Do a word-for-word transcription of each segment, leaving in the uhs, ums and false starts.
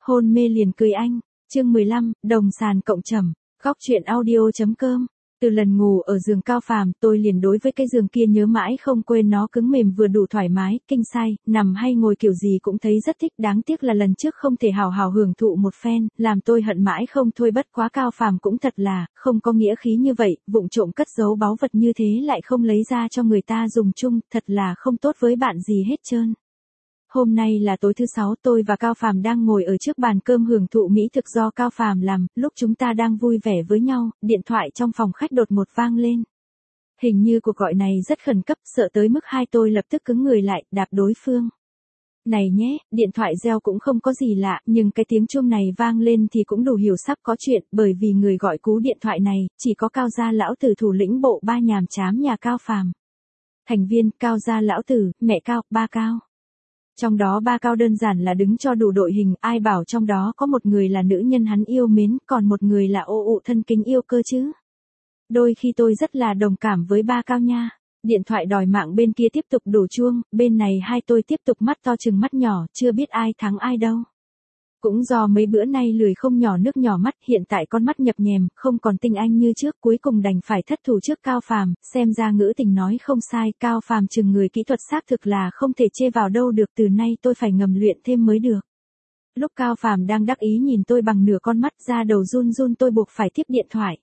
Hôn mê liền cười anh. Chương mười lăm, đồng sàn cộng trầm. Góc truyện audio.com. Từ lần ngủ ở giường Cao Phàm, tôi liền đối với cái giường kia nhớ mãi không quên, nó cứng mềm vừa đủ thoải mái, kinh sai, nằm hay ngồi kiểu gì cũng thấy rất thích, đáng tiếc là lần trước không thể hào hào hưởng thụ một phen, làm tôi hận mãi không thôi. Bất quá Cao Phàm cũng thật là, không có nghĩa khí như vậy, vụng trộm cất giấu báu vật như thế lại không lấy ra cho người ta dùng chung, thật là không tốt với bạn gì hết trơn. Hôm nay là tối thứ sáu, tôi và Cao Phàm đang ngồi ở trước bàn cơm hưởng thụ mỹ thực do Cao Phàm làm, lúc chúng ta đang vui vẻ với nhau, điện thoại trong phòng khách đột ngột vang lên. Hình như cuộc gọi này rất khẩn cấp, sợ tới mức hai tôi lập tức cứng người lại, đạp đối phương. Này nhé, điện thoại reo cũng không có gì lạ, nhưng cái tiếng chuông này vang lên thì cũng đủ hiểu sắp có chuyện, bởi vì người gọi cú điện thoại này, chỉ có Cao gia lão tử thủ lĩnh bộ ba nhàm chám nhà Cao Phàm. Thành viên, Cao gia lão tử, mẹ Cao, ba Cao. Trong đó ba Cao đơn giản là đứng cho đủ đội hình, ai bảo trong đó có một người là nữ nhân hắn yêu mến, còn một người là ô ụ thân kính yêu cơ chứ. Đôi khi tôi rất là đồng cảm với ba Cao nha. Điện thoại đòi mạng bên kia tiếp tục đổ chuông, bên này hai tôi tiếp tục mắt to chừng mắt nhỏ, chưa biết ai thắng ai đâu. Cũng do mấy bữa nay lười không nhỏ nước nhỏ mắt, hiện tại con mắt nhập nhèm, không còn tinh anh như trước, cuối cùng đành phải thất thủ trước Cao Phàm, xem ra ngữ tình nói không sai, Cao Phàm chừng người kỹ thuật xác thực là không thể chê vào đâu được, từ nay tôi phải ngầm luyện thêm mới được. Lúc Cao Phàm đang đắc ý nhìn tôi bằng nửa con mắt, ra đầu run run, tôi buộc phải tiếp điện thoại.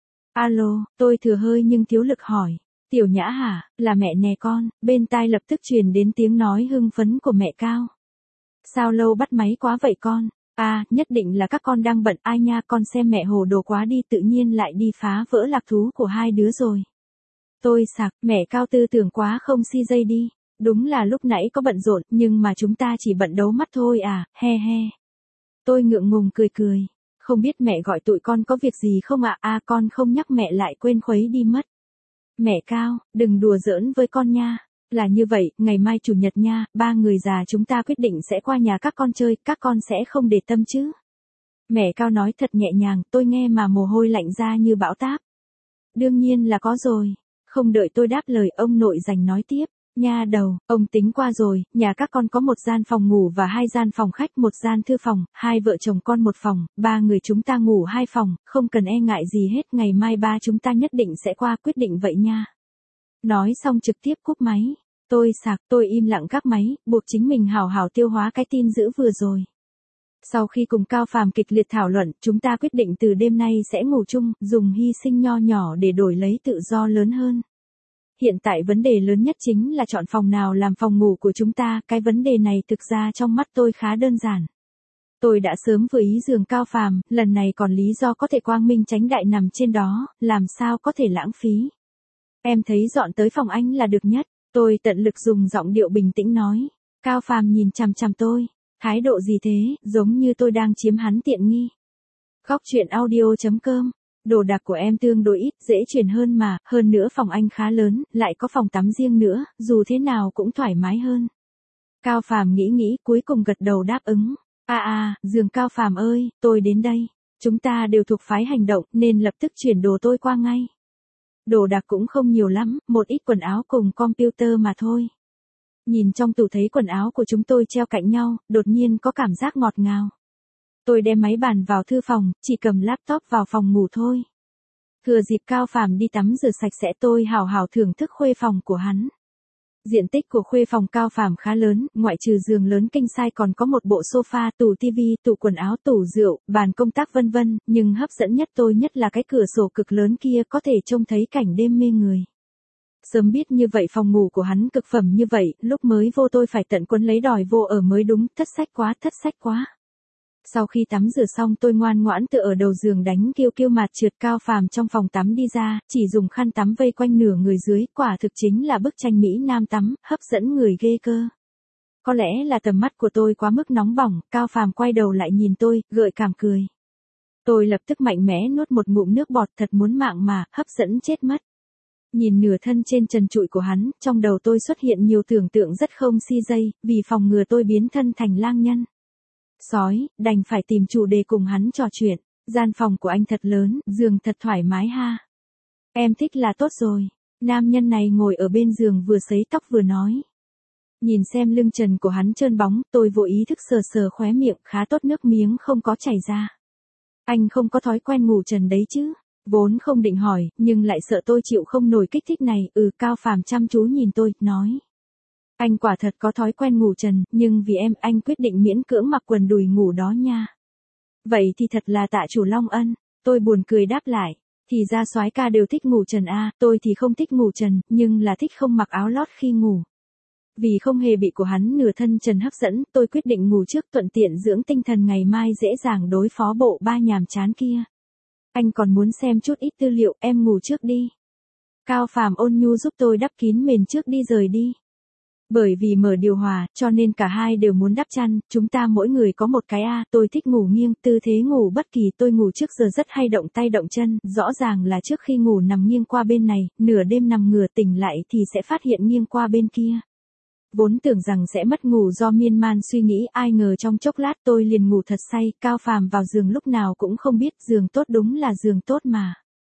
Alo, tôi thừa hơi nhưng thiếu lực hỏi. Tiểu Nhã hả, là mẹ nè con, bên tai lập tức truyền đến tiếng nói hưng phấn của mẹ Cao. Sao lâu bắt máy quá vậy con? À, nhất định là các con đang bận, ai nha, con xem mẹ hồ đồ quá đi, tự nhiên lại đi phá vỡ lạc thú của hai đứa rồi. Tôi sặc, mẹ Cao tư tưởng quá không si dây đi. Đúng là lúc nãy có bận rộn, nhưng mà chúng ta chỉ bận đấu mắt thôi à, he he. Tôi ngượng ngùng cười cười. Không biết mẹ gọi tụi con có việc gì không ạ? À? À con không nhắc mẹ lại quên khuấy đi mất. Mẹ Cao, đừng đùa giỡn với con nha. Là như vậy, ngày mai chủ nhật nha, ba người già chúng ta quyết định sẽ qua nhà các con chơi, các con sẽ không để tâm chứ. Mẹ Cao nói thật nhẹ nhàng, tôi nghe mà mồ hôi lạnh ra như bão táp. Đương nhiên là có rồi. Không đợi tôi đáp lời, ông nội rành nói tiếp. Nha đầu, ông tính qua rồi, nhà các con có một gian phòng ngủ và hai gian phòng khách, một gian thư phòng, hai vợ chồng con một phòng, ba người chúng ta ngủ hai phòng, không cần e ngại gì hết, ngày mai ba chúng ta nhất định sẽ qua, quyết định vậy nha. Nói xong trực tiếp cúp máy. Tôi sạc, tôi im lặng gác máy, buộc chính mình hào hào tiêu hóa cái tin dữ vừa rồi. Sau khi cùng Cao Phàm kịch liệt thảo luận, chúng ta quyết định từ đêm nay sẽ ngủ chung, dùng hy sinh nho nhỏ để đổi lấy tự do lớn hơn. Hiện tại vấn đề lớn nhất chính là chọn phòng nào làm phòng ngủ của chúng ta, cái vấn đề này thực ra trong mắt tôi khá đơn giản. Tôi đã sớm vừa ý giường Cao Phàm, lần này còn lý do có thể quang minh chánh đại nằm trên đó, làm sao có thể lãng phí. Em thấy dọn tới phòng anh là được nhất, tôi tận lực dùng giọng điệu bình tĩnh nói. Cao Phàm nhìn chằm chằm tôi, thái độ gì thế, giống như tôi đang chiếm hắn tiện nghi. Góc truyện audio.com. Đồ đạc của em tương đối ít, dễ chuyển hơn mà, hơn nữa phòng anh khá lớn, lại có phòng tắm riêng nữa, dù thế nào cũng thoải mái hơn. Cao Phàm nghĩ nghĩ, cuối cùng gật đầu đáp ứng. À à, giường Cao Phàm ơi, tôi đến đây. Chúng ta đều thuộc phái hành động, nên lập tức chuyển đồ tôi qua ngay. Đồ đạc cũng không nhiều lắm, một ít quần áo cùng computer mà thôi. Nhìn trong tủ thấy quần áo của chúng tôi treo cạnh nhau, đột nhiên có cảm giác ngọt ngào. Tôi đem máy bàn vào thư phòng, chỉ cầm laptop vào phòng ngủ thôi. Thừa dịp Cao Phàm đi tắm rửa sạch sẽ, tôi hào hào thưởng thức khuê phòng của hắn. Diện tích của khuê phòng Cao Phàm khá lớn, ngoại trừ giường lớn king size còn có một bộ sofa, tủ tivi, tủ quần áo, tủ rượu, bàn công tác vân vân, nhưng hấp dẫn nhất tôi nhất là cái cửa sổ cực lớn kia có thể trông thấy cảnh đêm mê người. Sớm biết như vậy phòng ngủ của hắn cực phẩm như vậy, lúc mới vô tôi phải tận quấn lấy đòi vô ở mới đúng, thất sách quá, thất sách quá. Sau khi tắm rửa xong tôi ngoan ngoãn tựa ở đầu giường đánh kêu kêu mạt trượt. Cao Phàm trong phòng tắm đi ra, chỉ dùng khăn tắm vây quanh nửa người dưới, quả thực chính là bức tranh Mỹ Nam tắm, hấp dẫn người ghê cơ. Có lẽ là tầm mắt của tôi quá mức nóng bỏng, Cao Phàm quay đầu lại nhìn tôi, gợi cảm cười. Tôi lập tức mạnh mẽ nuốt một ngụm nước bọt, thật muốn mạng mà, hấp dẫn chết mất. Nhìn nửa thân trên trần trụi của hắn, trong đầu tôi xuất hiện nhiều tưởng tượng rất không si dây, vì phòng ngừa tôi biến thân thành lang nhân. Sói, đành phải tìm chủ đề cùng hắn trò chuyện. Gian phòng của anh thật lớn, giường thật thoải mái ha. Em thích là tốt rồi. Nam nhân này ngồi ở bên giường vừa sấy tóc vừa nói. Nhìn xem lưng trần của hắn trơn bóng, tôi vô ý thức sờ sờ khóe miệng, khá tốt nước miếng không có chảy ra. Anh không có thói quen ngủ trần đấy chứ? Vốn không định hỏi, nhưng lại sợ tôi chịu không nổi kích thích này, ừ. Cao Phàm chăm chú nhìn tôi, nói. Anh quả thật có thói quen ngủ trần, nhưng vì em, anh quyết định miễn cưỡng mặc quần đùi ngủ đó nha. Vậy thì thật là tạ chủ long ân. Tôi buồn cười đáp lại. Thì ra soái ca đều thích ngủ trần a, tôi thì không thích ngủ trần, nhưng là thích không mặc áo lót khi ngủ. Vì không hề bị của hắn nửa thân trần hấp dẫn, tôi quyết định ngủ trước thuận tiện dưỡng tinh thần ngày mai dễ dàng đối phó bộ ba nhàm chán kia. Anh còn muốn xem chút ít tư liệu, em ngủ trước đi. Cao Phàm ôn nhu giúp tôi đắp kín mền trước đi rời đi. Bởi vì mở điều hòa, cho nên cả hai đều muốn đắp chăn, chúng ta mỗi người có một cái a, tôi thích ngủ nghiêng, tư thế ngủ bất kỳ, tôi ngủ trước giờ rất hay động tay động chân, rõ ràng là trước khi ngủ nằm nghiêng qua bên này, nửa đêm nằm ngửa tỉnh lại thì sẽ phát hiện nghiêng qua bên kia. Vốn tưởng rằng sẽ mất ngủ do miên man suy nghĩ, ai ngờ trong chốc lát tôi liền ngủ thật say. Cao Phàm vào giường lúc nào cũng không biết, giường tốt đúng là giường tốt mà.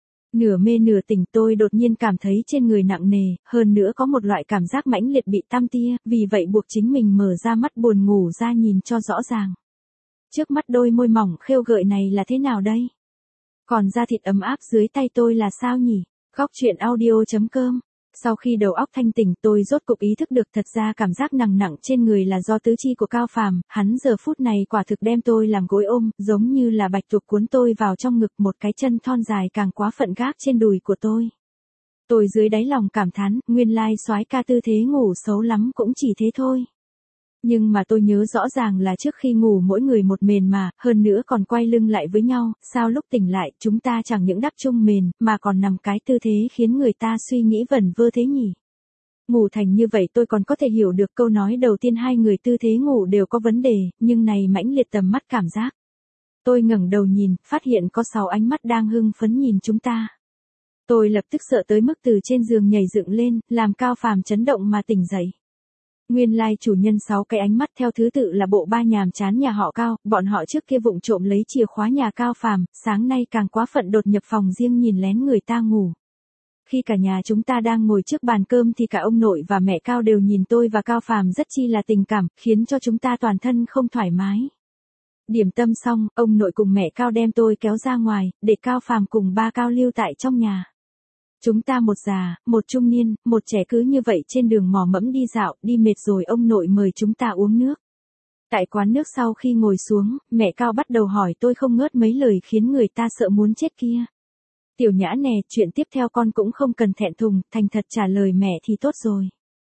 Nửa mê nửa tỉnh, tôi đột nhiên cảm thấy trên người nặng nề, hơn nữa có một loại cảm giác mãnh liệt bị tăm tia, vì vậy buộc chính mình mở ra mắt buồn ngủ ra nhìn cho rõ ràng. Trước mắt đôi môi mỏng khêu gợi này là thế nào đây? Còn da thịt ấm áp dưới tay tôi là sao nhỉ? Góc truyện audio chấm com. Sau khi đầu óc thanh tỉnh, tôi rốt cục ý thức được thật ra cảm giác nặng nặng trên người là do tứ chi của Cao Phàm, hắn giờ phút này quả thực đem tôi làm gối ôm, giống như là bạch tuộc cuốn tôi vào trong ngực, một cái chân thon dài càng quá phận gác trên đùi của tôi. Tôi dưới đáy lòng cảm thán, nguyên lai soái ca tư thế ngủ xấu lắm cũng chỉ thế thôi. Nhưng mà tôi nhớ rõ ràng là trước khi ngủ mỗi người một mền mà, hơn nữa còn quay lưng lại với nhau, sao lúc tỉnh lại chúng ta chẳng những đắp chung mền, mà còn nằm cái tư thế khiến người ta suy nghĩ vẩn vơ thế nhỉ? Ngủ thành như vậy tôi còn có thể hiểu được câu nói đầu tiên hai người tư thế ngủ đều có vấn đề, nhưng này mãnh liệt tầm mắt cảm giác. Tôi ngẩng đầu nhìn, phát hiện có sáu ánh mắt đang hưng phấn nhìn chúng ta. Tôi lập tức sợ tới mức từ trên giường nhảy dựng lên, làm Cao Phàm chấn động mà tỉnh dậy. Nguyên lai chủ nhân sáu cái ánh mắt theo thứ tự là bộ ba nhàm chán nhà họ Cao, bọn họ trước kia vụng trộm lấy chìa khóa nhà Cao Phàm, sáng nay càng quá phận đột nhập phòng riêng nhìn lén người ta ngủ. Khi cả nhà chúng ta đang ngồi trước bàn cơm thì cả ông nội và mẹ Cao đều nhìn tôi và Cao Phàm rất chi là tình cảm, khiến cho chúng ta toàn thân không thoải mái. Điểm tâm xong, ông nội cùng mẹ Cao đem tôi kéo ra ngoài, để Cao Phàm cùng ba Cao lưu tại trong nhà. Chúng ta một già, một trung niên, một trẻ cứ như vậy trên đường mò mẫm đi dạo, đi mệt rồi ông nội mời chúng ta uống nước. Tại quán nước sau khi ngồi xuống, mẹ Cao bắt đầu hỏi tôi không ngớt mấy lời khiến người ta sợ muốn chết kia. Tiểu Nhã nè, chuyện tiếp theo con cũng không cần thẹn thùng, thành thật trả lời mẹ thì tốt rồi.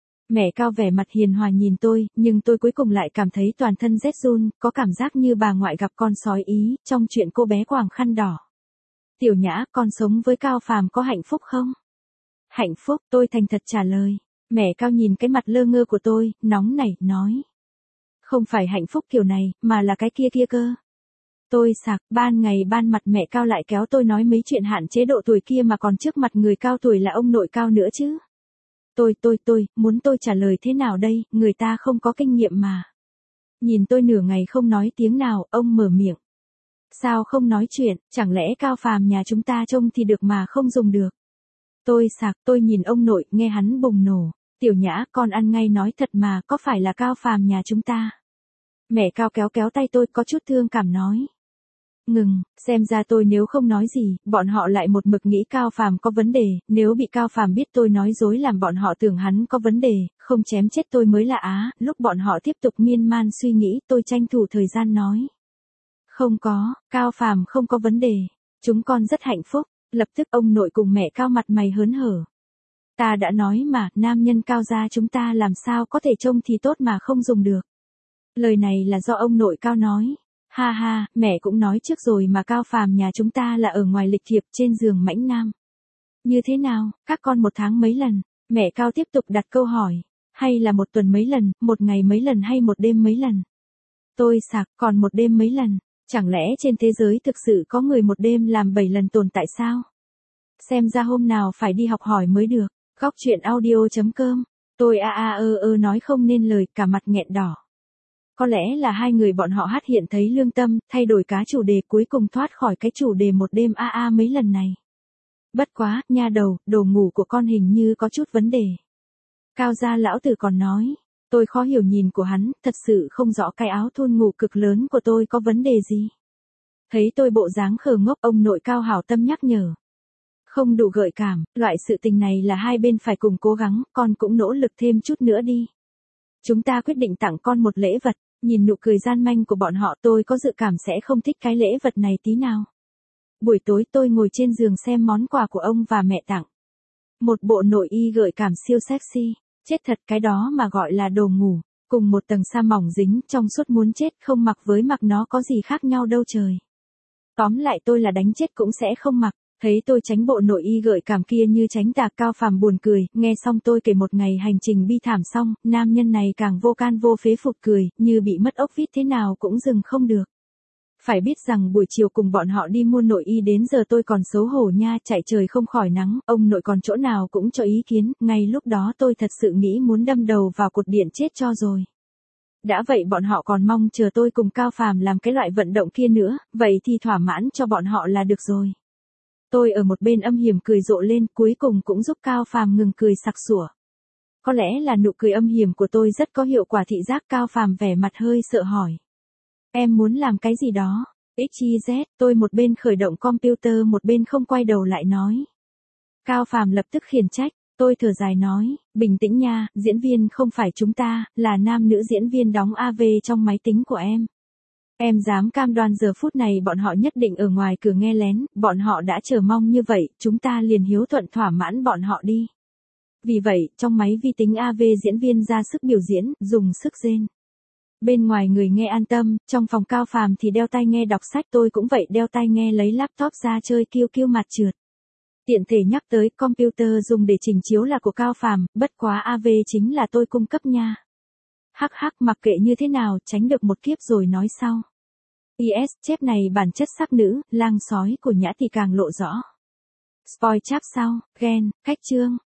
Mẹ Cao vẻ mặt hiền hòa nhìn tôi, nhưng tôi cuối cùng lại cảm thấy toàn thân rét run, có cảm giác như bà ngoại gặp con sói Ý, trong chuyện cô bé quàng khăn đỏ. Tiểu Nhã, con sống với Cao Phàm có hạnh phúc không? Hạnh phúc, tôi thành thật trả lời. Mẹ Cao nhìn cái mặt lơ ngơ của tôi, nóng nảy, nói. Không phải hạnh phúc kiểu này, mà là cái kia kia cơ. Tôi sặc, ban ngày ban mặt mẹ Cao lại kéo tôi nói mấy chuyện hạn chế độ tuổi kia mà còn trước mặt người cao tuổi là ông nội Cao nữa chứ. Tôi tôi tôi, muốn tôi trả lời thế nào đây, người ta không có kinh nghiệm mà. Nhìn tôi nửa ngày không nói tiếng nào, ông mở miệng. Sao không nói chuyện, chẳng lẽ Cao Phàm nhà chúng ta trông thì được mà không dùng được. Tôi sặc, tôi nhìn ông nội, nghe hắn bùng nổ. Tiểu Nhã, con ăn ngay nói thật mà, có phải là Cao Phàm nhà chúng ta? Mẹ Cao kéo kéo tay tôi, có chút thương cảm nói. Ngừng, xem ra tôi nếu không nói gì, bọn họ lại một mực nghĩ Cao Phàm có vấn đề, nếu bị Cao Phàm biết tôi nói dối làm bọn họ tưởng hắn có vấn đề, không chém chết tôi mới là á. Lúc bọn họ tiếp tục miên man suy nghĩ, tôi tranh thủ thời gian nói. Không có, Cao Phàm không có vấn đề. Chúng con rất hạnh phúc. Lập tức ông nội cùng mẹ Cao mặt mày hớn hở. Ta đã nói mà, nam nhân Cao gia chúng ta làm sao có thể trông thì tốt mà không dùng được. Lời này là do ông nội Cao nói. Ha ha, mẹ cũng nói trước rồi mà, Cao Phàm nhà chúng ta là ở ngoài lịch thiệp trên giường mãnh nam. Như thế nào, các con một tháng mấy lần? Mẹ Cao tiếp tục đặt câu hỏi. Hay là một tuần mấy lần, một ngày mấy lần hay một đêm mấy lần? Tôi sặc, còn một đêm mấy lần? Chẳng lẽ trên thế giới thực sự có người một đêm làm bảy lần tồn tại sao? Xem ra hôm nào phải đi học hỏi mới được. Góc truyện audio chấm com. Tôi a a ơ ơ nói không nên lời, cả mặt nghẹn đỏ. Có lẽ là hai người bọn họ hát hiện thấy lương tâm, thay đổi cá chủ đề, cuối cùng thoát khỏi cái chủ đề một đêm a a mấy lần này. Bất quá, nha đầu, đồ ngủ của con hình như có chút vấn đề. Cao gia lão tử còn nói. Tôi khó hiểu nhìn của hắn, thật sự không rõ cái áo thun ngủ cực lớn của tôi có vấn đề gì. Thấy tôi bộ dáng khờ ngốc, ông nội Cao hảo tâm nhắc nhở. Không đủ gợi cảm, loại sự tình này là hai bên phải cùng cố gắng, con cũng nỗ lực thêm chút nữa đi. Chúng ta quyết định tặng con một lễ vật, nhìn nụ cười gian manh của bọn họ tôi có dự cảm sẽ không thích cái lễ vật này tí nào. Buổi tối tôi ngồi trên giường xem món quà của ông và mẹ tặng. Một bộ nội y gợi cảm siêu sexy, chết thật cái đó mà gọi là đồ ngủ, cùng một tầng sa mỏng dính trong suốt muốn chết không mặc với mặc nó có gì khác nhau đâu trời. Tóm lại tôi là đánh chết cũng sẽ không mặc. Thấy tôi tránh bộ nội y gợi cảm kia như tránh tà, Cao Phàm buồn cười, nghe xong tôi kể một ngày hành trình bi thảm xong, nam nhân này càng vô can vô phế phụt cười, như bị mất ốc vít thế nào cũng dừng không được. Phải biết rằng buổi chiều cùng bọn họ đi mua nội y đến giờ tôi còn xấu hổ nha, chạy trời không khỏi nắng, ông nội còn chỗ nào cũng cho ý kiến, ngay lúc đó tôi thật sự nghĩ muốn đâm đầu vào cột điện chết cho rồi. Đã vậy bọn họ còn mong chờ tôi cùng Cao Phàm làm cái loại vận động kia nữa, vậy thì thỏa mãn cho bọn họ là được rồi. Tôi ở một bên âm hiểm cười rộ lên, cuối cùng cũng giúp Cao Phàm ngừng cười sặc sủa. Có lẽ là nụ cười âm hiểm của tôi rất có hiệu quả thị giác. Cao Phàm vẻ mặt hơi sợ hỏi. Em muốn làm cái gì đó? ích i dét, tôi một bên khởi động computer một bên không quay đầu lại nói. Cao Phàm lập tức khiển trách, tôi thở dài nói, bình tĩnh nha, diễn viên không phải chúng ta, là nam nữ diễn viên đóng a vê trong máy tính của em. Em dám cam đoan giờ phút này bọn họ nhất định ở ngoài cửa nghe lén, bọn họ đã chờ mong như vậy, chúng ta liền hiếu thuận thỏa mãn bọn họ đi. Vì vậy, trong máy vi tính a vê diễn viên ra sức biểu diễn, dùng sức rên. Bên ngoài người nghe an tâm, trong phòng Cao Phàm thì đeo tai nghe đọc sách, tôi cũng vậy đeo tai nghe lấy laptop ra chơi kiêu kiêu mặt trượt. Tiện thể nhắc tới, computer dùng để trình chiếu là của Cao Phàm, bất quá a vê chính là tôi cung cấp nha. Hắc hắc, mặc kệ như thế nào, tránh được một kiếp rồi nói sau. pê ét chép này bản chất sắc nữ, lang sói của Nhã thì càng lộ rõ. Spoil chap sau, ghen, khách chương.